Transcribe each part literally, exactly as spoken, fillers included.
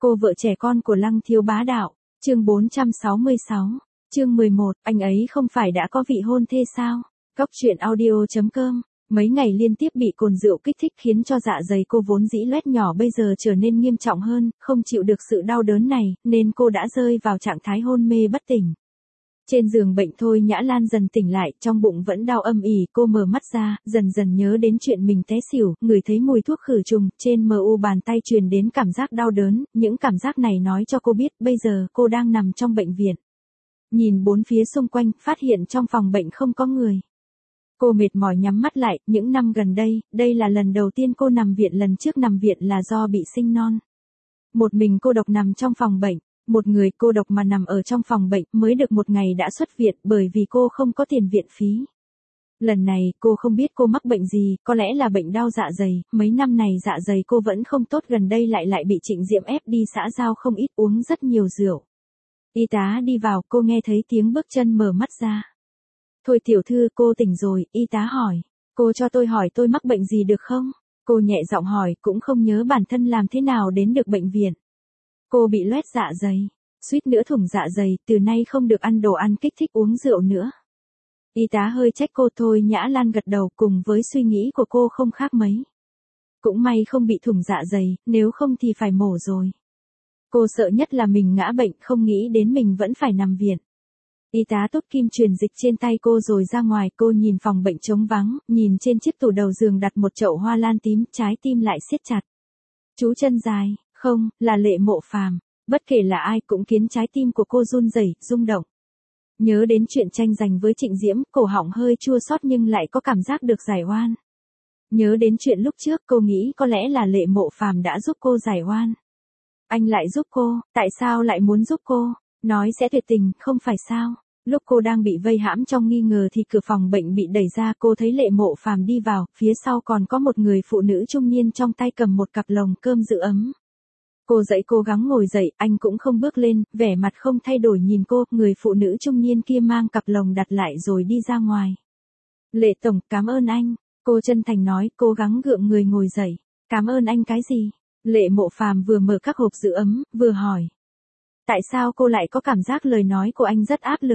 Cô vợ trẻ con của Lăng Thiếu Bá Đạo, chương bốn trăm sáu mươi sáu, chương mười một, anh ấy không phải đã có vị hôn thê sao? Góc truyện audio chấm com. Mấy ngày liên tiếp bị cồn rượu kích thích khiến cho dạ dày cô vốn dĩ loét nhỏ bây giờ trở nên nghiêm trọng hơn, không chịu được sự đau đớn này, nên cô đã rơi vào trạng thái hôn mê bất tỉnh. Trên giường bệnh Thôi Nhã Lan dần tỉnh lại, trong bụng vẫn đau âm ỉ, cô mở mắt ra, dần dần nhớ đến chuyện mình té xỉu, ngửi thấy mùi thuốc khử trùng, trên mờ u bàn tay truyền đến cảm giác đau đớn, những cảm giác này nói cho cô biết, bây giờ cô đang nằm trong bệnh viện. Nhìn bốn phía xung quanh, phát hiện trong phòng bệnh không có người. Cô mệt mỏi nhắm mắt lại, những năm gần đây, đây là lần đầu tiên cô nằm viện, lần trước nằm viện là do bị sinh non. Một mình cô độc nằm trong phòng bệnh. Một người cô độc mà nằm ở trong phòng bệnh mới được một ngày đã xuất viện bởi vì cô không có tiền viện phí. Lần này cô không biết cô mắc bệnh gì, có lẽ là bệnh đau dạ dày, mấy năm này dạ dày cô vẫn không tốt, gần đây lại lại bị Trịnh Diệm ép đi xã giao không ít, uống rất nhiều rượu. Y tá đi vào, cô nghe thấy tiếng bước chân, mở mắt ra. Thôi tiểu thư, cô tỉnh rồi, y tá hỏi. Cô cho tôi hỏi tôi mắc bệnh gì được không? Cô nhẹ giọng hỏi, cũng không nhớ bản thân làm thế nào đến được bệnh viện. Cô bị loét dạ dày, suýt nữa thủng dạ dày, từ nay không được ăn đồ ăn kích thích, uống rượu nữa. Y tá hơi trách cô. Thôi Nhã Lan gật đầu, cùng với suy nghĩ của cô không khác mấy. Cũng may không bị thủng dạ dày, nếu không thì phải mổ rồi. Cô sợ nhất là mình ngã bệnh, không nghĩ đến mình vẫn phải nằm viện. Y tá tốt kim truyền dịch trên tay cô rồi ra ngoài, cô nhìn phòng bệnh trống vắng, nhìn trên chiếc tủ đầu giường đặt một chậu hoa lan tím, trái tim lại siết chặt. Chú chân dài. Không, là Lệ Mộ Phàm, bất kể là ai cũng khiến trái tim của cô run rẩy, rung động. Nhớ đến chuyện tranh giành với Trịnh Diễm, cổ họng hơi chua xót nhưng lại có cảm giác được giải oan. Nhớ đến chuyện lúc trước, cô nghĩ có lẽ là Lệ Mộ Phàm đã giúp cô giải oan. Anh lại giúp cô, tại sao lại muốn giúp cô? Nói sẽ tuyệt tình, không phải sao? Lúc cô đang bị vây hãm trong nghi ngờ thì cửa phòng bệnh bị đẩy ra, cô thấy Lệ Mộ Phàm đi vào, phía sau còn có một người phụ nữ trung niên trong tay cầm một cặp lồng cơm giữ ấm. Cô dậy cố gắng ngồi dậy, anh cũng không bước lên, vẻ mặt không thay đổi nhìn cô, người phụ nữ trung niên kia mang cặp lồng đặt lại rồi đi ra ngoài. Lệ tổng, cảm ơn anh, cô chân thành nói, cố gắng gượng người ngồi dậy. Cảm ơn anh cái gì? Lệ Mộ Phàm vừa mở các hộp giữ ấm, vừa hỏi. Tại sao cô lại có cảm giác lời nói của anh rất áp lực?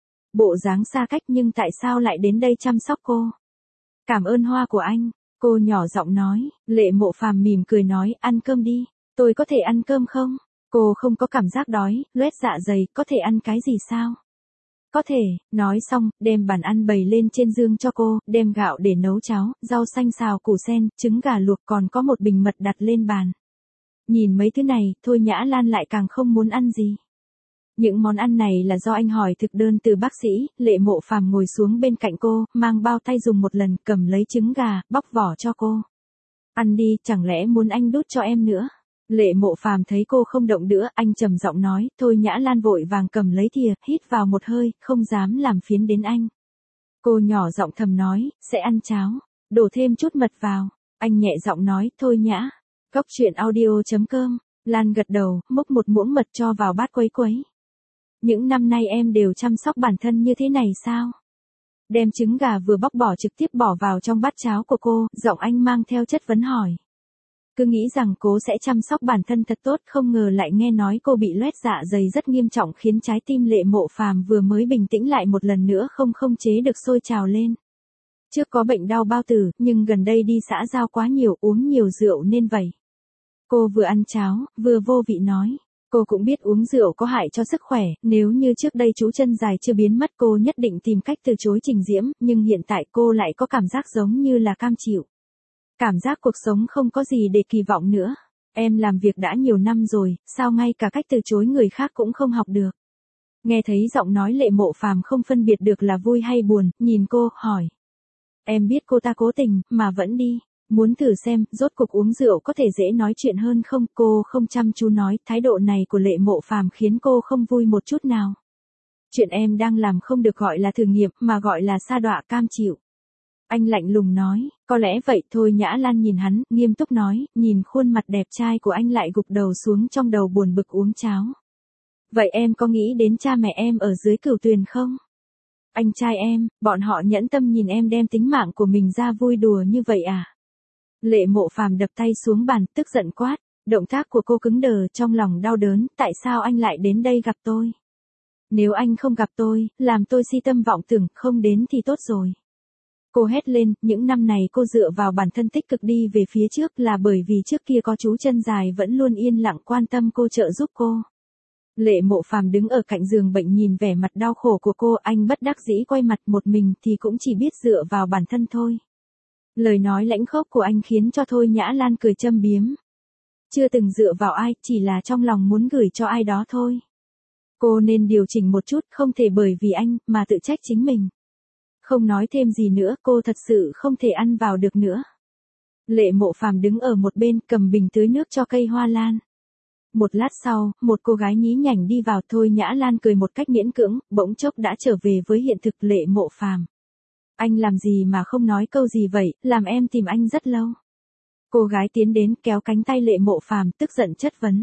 Bộ dáng xa cách nhưng tại sao lại đến đây chăm sóc cô? Cảm ơn hoa của anh, cô nhỏ giọng nói. Lệ Mộ Phàm mỉm cười nói, ăn cơm đi. Tôi có thể ăn cơm không? Cô không có cảm giác đói, loét dạ dày, có thể ăn cái gì sao? Có thể, nói xong, đem bàn ăn bày lên trên giường cho cô, đem gạo để nấu cháo, rau xanh xào củ sen, trứng gà luộc, còn có một bình mật đặt lên bàn. Nhìn mấy thứ này, Thôi Nhã Lan lại càng không muốn ăn gì. Những món ăn này là do anh hỏi thực đơn từ bác sĩ. Lệ Mộ Phàm ngồi xuống bên cạnh cô, mang bao tay dùng một lần, cầm lấy trứng gà, bóc vỏ cho cô. Ăn đi, chẳng lẽ muốn anh đút cho em nữa? Lệ Mộ Phàm thấy cô không động nữa, anh trầm giọng nói. Thôi Nhã Lan vội vàng cầm lấy thìa, hít vào một hơi, không dám làm phiến đến anh. Cô nhỏ giọng thầm nói, sẽ ăn cháo, đổ thêm chút mật vào. Anh nhẹ giọng nói, Thôi Nhã. Góc truyện audio chấm com. Lan gật đầu, múc một muỗng mật cho vào bát quấy quấy. Những năm nay em đều chăm sóc bản thân như thế này sao? Đem trứng gà vừa bóc bỏ trực tiếp bỏ vào trong bát cháo của cô, giọng anh mang theo chất vấn hỏi. Cứ nghĩ rằng cô sẽ chăm sóc bản thân thật tốt, không ngờ lại nghe nói cô bị loét dạ dày rất nghiêm trọng, khiến trái tim Lệ Mộ Phàm vừa mới bình tĩnh lại một lần nữa không không chế được sôi trào lên. Trước có bệnh đau bao tử, nhưng gần đây đi xã giao quá nhiều, uống nhiều rượu nên vậy. Cô vừa ăn cháo, vừa vô vị nói. Cô cũng biết uống rượu có hại cho sức khỏe, nếu như trước đây chú chân dài chưa biến mất cô nhất định tìm cách từ chối Trình Diễm, nhưng hiện tại cô lại có cảm giác giống như là cam chịu. Cảm giác cuộc sống không có gì để kỳ vọng nữa. Em làm việc đã nhiều năm rồi, sao ngay cả cách từ chối người khác cũng không học được? Nghe thấy giọng nói Lệ Mộ Phàm không phân biệt được là vui hay buồn, nhìn cô, hỏi. Em biết cô ta cố tình, mà vẫn đi. Muốn thử xem, rốt cuộc uống rượu có thể dễ nói chuyện hơn không? Cô không chăm chú nói, thái độ này của Lệ Mộ Phàm khiến cô không vui một chút nào. Chuyện em đang làm không được gọi là thử nghiệm, mà gọi là sa đọa cam chịu. Anh lạnh lùng nói, có lẽ vậy. Thôi Nhã Lan nhìn hắn, nghiêm túc nói, nhìn khuôn mặt đẹp trai của anh lại gục đầu xuống, trong đầu buồn bực uống cháo. Vậy em có nghĩ đến cha mẹ em ở dưới Cửu Tuyền không? Anh trai em, bọn họ nhẫn tâm nhìn em đem tính mạng của mình ra vui đùa như vậy à? Lệ Mộ Phàm đập tay xuống bàn, tức giận quát. Động tác của cô cứng đờ, trong lòng đau đớn, tại sao anh lại đến đây gặp tôi? Nếu anh không gặp tôi, làm tôi si tâm vọng tưởng, không đến thì tốt rồi. Cô hét lên, những năm này cô dựa vào bản thân tích cực đi về phía trước là bởi vì trước kia có chú chân dài vẫn luôn yên lặng quan tâm cô, trợ giúp cô. Lệ Mộ Phàm đứng ở cạnh giường bệnh nhìn vẻ mặt đau khổ của cô, anh bất đắc dĩ quay mặt, một mình thì cũng chỉ biết dựa vào bản thân thôi. Lời nói lãnh khốc của anh khiến cho Thôi Nhã Lan cười châm biếm. Chưa từng dựa vào ai, chỉ là trong lòng muốn gửi cho ai đó thôi. Cô nên điều chỉnh một chút, không thể bởi vì anh mà tự trách chính mình. Không nói thêm gì nữa, cô thật sự không thể ăn vào được nữa. Lệ Mộ Phàm đứng ở một bên cầm bình tưới nước cho cây hoa lan. Một lát sau, một cô gái nhí nhảnh đi vào. Thôi Nhã Lan cười một cách miễn cưỡng, bỗng chốc đã trở về với hiện thực. Lệ Mộ Phàm, anh làm gì mà không nói câu gì vậy, làm em tìm anh rất lâu. Cô gái tiến đến kéo cánh tay Lệ Mộ Phàm, tức giận chất vấn.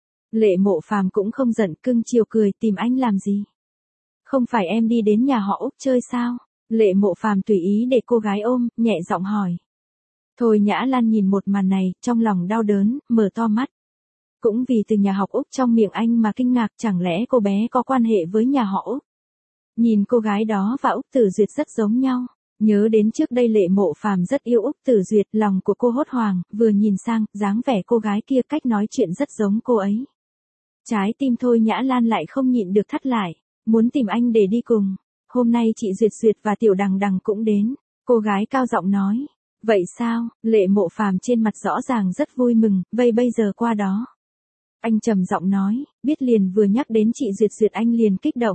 Lệ Mộ Phàm cũng không giận, cưng chiều cười, tìm anh làm gì? Không phải em đi đến nhà họ Úc chơi sao? Lệ Mộ Phàm tùy ý để cô gái ôm, nhẹ giọng hỏi. Thôi Nhã Lan nhìn một màn này, trong lòng đau đớn, mở to mắt. Cũng vì từ nhà học Úc trong miệng anh mà kinh ngạc, chẳng lẽ cô bé có quan hệ với nhà họ Úc? Nhìn cô gái đó và Úc Tử Duyệt rất giống nhau. Nhớ đến trước đây Lệ Mộ Phàm rất yêu Úc Tử Duyệt, lòng của cô hốt hoảng, vừa nhìn sang, dáng vẻ cô gái kia, cách nói chuyện rất giống cô ấy. Trái tim Thôi Nhã Lan lại không nhịn được thắt lại, muốn tìm anh để đi cùng. Hôm nay chị Duyệt Duyệt và Tiểu Đằng Đằng cũng đến, cô gái cao giọng nói. Vậy sao? Lệ Mộ Phàm trên mặt rõ ràng rất vui mừng, vậy bây giờ qua đó. Anh trầm giọng nói, biết liền vừa nhắc đến chị Duyệt Duyệt anh liền kích động.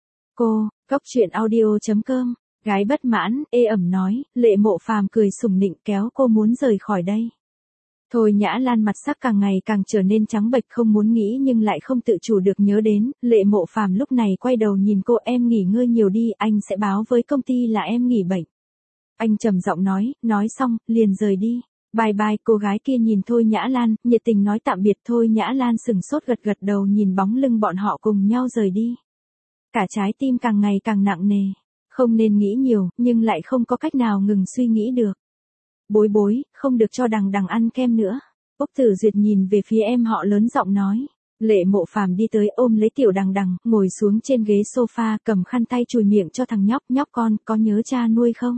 Cô, cốc truyện audio chấm com, gái bất mãn, ê ẩm nói. Lệ Mộ Phàm cười sủng nịnh kéo cô muốn rời khỏi đây. Thôi Nhã Lan mặt sắc càng ngày càng trở nên trắng bệch, không muốn nghĩ nhưng lại không tự chủ được nhớ đến. Lệ Mộ Phàm lúc này quay đầu nhìn cô, em nghỉ ngơi nhiều đi, anh sẽ báo với công ty là em nghỉ bệnh. Anh trầm giọng nói, nói xong, liền rời đi. Bye bye. Cô gái kia nhìn Thôi Nhã Lan, nhiệt tình nói tạm biệt. Thôi Nhã Lan sừng sốt gật gật đầu nhìn bóng lưng bọn họ cùng nhau rời đi. Cả trái tim càng ngày càng nặng nề. Không nên nghĩ nhiều, nhưng lại không có cách nào ngừng suy nghĩ được. Bối bối, không được cho Đằng Đằng ăn kem nữa. Úc Tử Duyệt nhìn về phía em họ lớn giọng nói. Lệ Mộ Phàm đi tới ôm lấy Tiểu Đằng Đằng, ngồi xuống trên ghế sofa, cầm khăn tay chùi miệng cho thằng nhóc. Nhóc con, có nhớ cha nuôi không?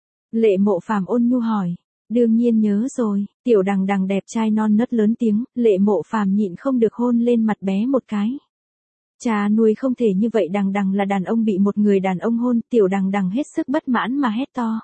Lệ Mộ Phàm ôn nhu hỏi. Đương nhiên nhớ rồi. Tiểu Đằng Đằng đẹp trai non nớt lớn tiếng, Lệ Mộ Phàm nhịn không được hôn lên mặt bé một cái. Cha nuôi không thể như vậy, Đằng Đằng là đàn ông bị một người đàn ông hôn. Tiểu Đằng Đằng hết sức bất mãn mà hét to.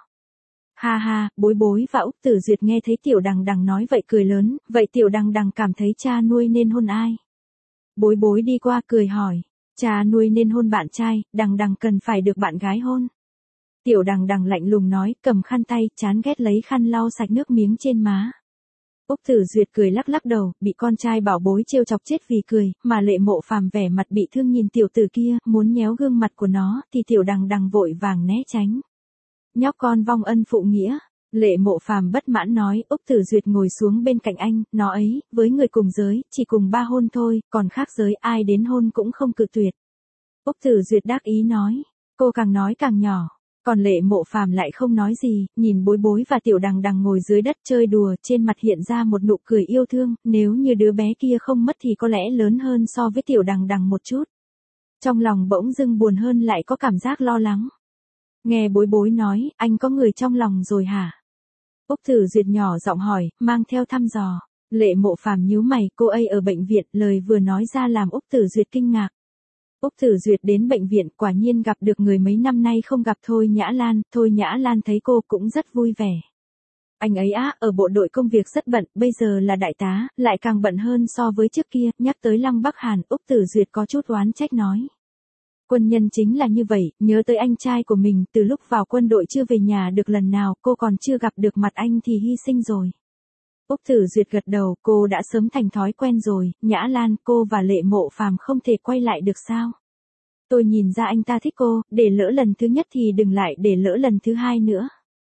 Ha ha, bối bối và Úc Tử Duyệt nghe thấy Tiểu Đằng Đằng nói vậy cười lớn, vậy Tiểu Đằng Đằng cảm thấy cha nuôi nên hôn ai? Bối bối đi qua cười hỏi, cha nuôi nên hôn bạn trai, Đằng Đằng cần phải được bạn gái hôn. Tiểu Đằng Đằng lạnh lùng nói, cầm khăn tay, chán ghét lấy khăn lau sạch nước miếng trên má. Úc Tử Duyệt cười lắc lắc đầu, bị con trai bảo bối trêu chọc chết vì cười, mà Lệ Mộ Phàm vẻ mặt bị thương nhìn tiểu tử kia, muốn nhéo gương mặt của nó, thì Tiểu Đằng Đằng vội vàng né tránh. Nhóc con vong ân phụ nghĩa. Lệ Mộ Phàm bất mãn nói. Úc Tử Duyệt ngồi xuống bên cạnh anh, nó ấy, với người cùng giới, chỉ cùng ba hôn thôi, còn khác giới ai đến hôn cũng không cự tuyệt. Úc Tử Duyệt đắc ý nói. Cô càng nói càng nhỏ. Còn Lệ Mộ Phàm lại không nói gì, nhìn bối bối và Tiểu Đằng Đằng ngồi dưới đất chơi đùa, trên mặt hiện ra một nụ cười yêu thương, nếu như đứa bé kia không mất thì có lẽ lớn hơn so với Tiểu Đằng Đằng một chút. Trong lòng bỗng dưng buồn hơn lại có cảm giác lo lắng. Nghe bối bối nói, anh có người trong lòng rồi hả? Úc Tử Duyệt nhỏ giọng hỏi, mang theo thăm dò. Lệ Mộ Phàm nhíu mày, cô ấy ở bệnh viện, lời vừa nói ra làm Úc Tử Duyệt kinh ngạc. Úc Tử Duyệt đến bệnh viện, quả nhiên gặp được người mấy năm nay không gặp. Thôi Nhã Lan. Thôi Nhã Lan thấy cô cũng rất vui vẻ. Anh ấy á, ở bộ đội công việc rất bận, bây giờ là đại tá, lại càng bận hơn so với trước kia. Nhắc tới Lăng Bắc Hàn, Úc Tử Duyệt có chút oán trách nói. Quân nhân chính là như vậy, nhớ tới anh trai của mình, từ lúc vào quân đội chưa về nhà được lần nào, cô còn chưa gặp được mặt anh thì hy sinh rồi. Úc Tử Duyệt gật đầu, cô đã sớm thành thói quen rồi. Nhã Lan, cô và Lệ Mộ Phàm không thể quay lại được sao? Tôi nhìn ra anh ta thích cô, để lỡ lần thứ nhất thì đừng lại để lỡ lần thứ hai nữa.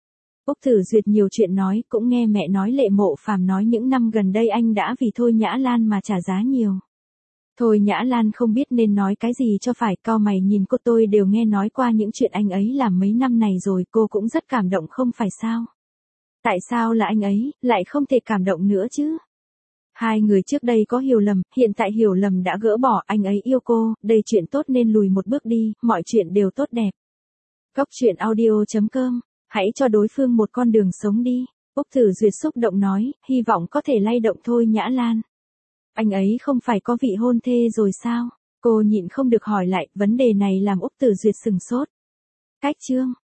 Úc Tử Duyệt nhiều chuyện nói, cũng nghe mẹ nói Lệ Mộ Phàm nói những năm gần đây anh đã vì Thôi Nhã Lan mà trả giá nhiều. Thôi Nhã Lan không biết nên nói cái gì cho phải, cau mày nhìn cô. Tôi đều nghe nói qua những chuyện anh ấy làm mấy năm này rồi, cô cũng rất cảm động không phải sao? Tại sao là anh ấy, lại không thể cảm động nữa chứ? Hai người trước đây có hiểu lầm, hiện tại hiểu lầm đã gỡ bỏ, anh ấy yêu cô, đây chuyện tốt nên lùi một bước đi, mọi chuyện đều tốt đẹp. Góc truyện audio chấm com, hãy cho đối phương một con đường sống đi. Úc Tử Duyệt xúc động nói, hy vọng có thể lay động Thôi Nhã Lan. Anh ấy không phải có vị hôn thê rồi sao? Cô nhịn không được hỏi lại, vấn đề này làm Úc Tử Duyệt sừng sốt. Cách chương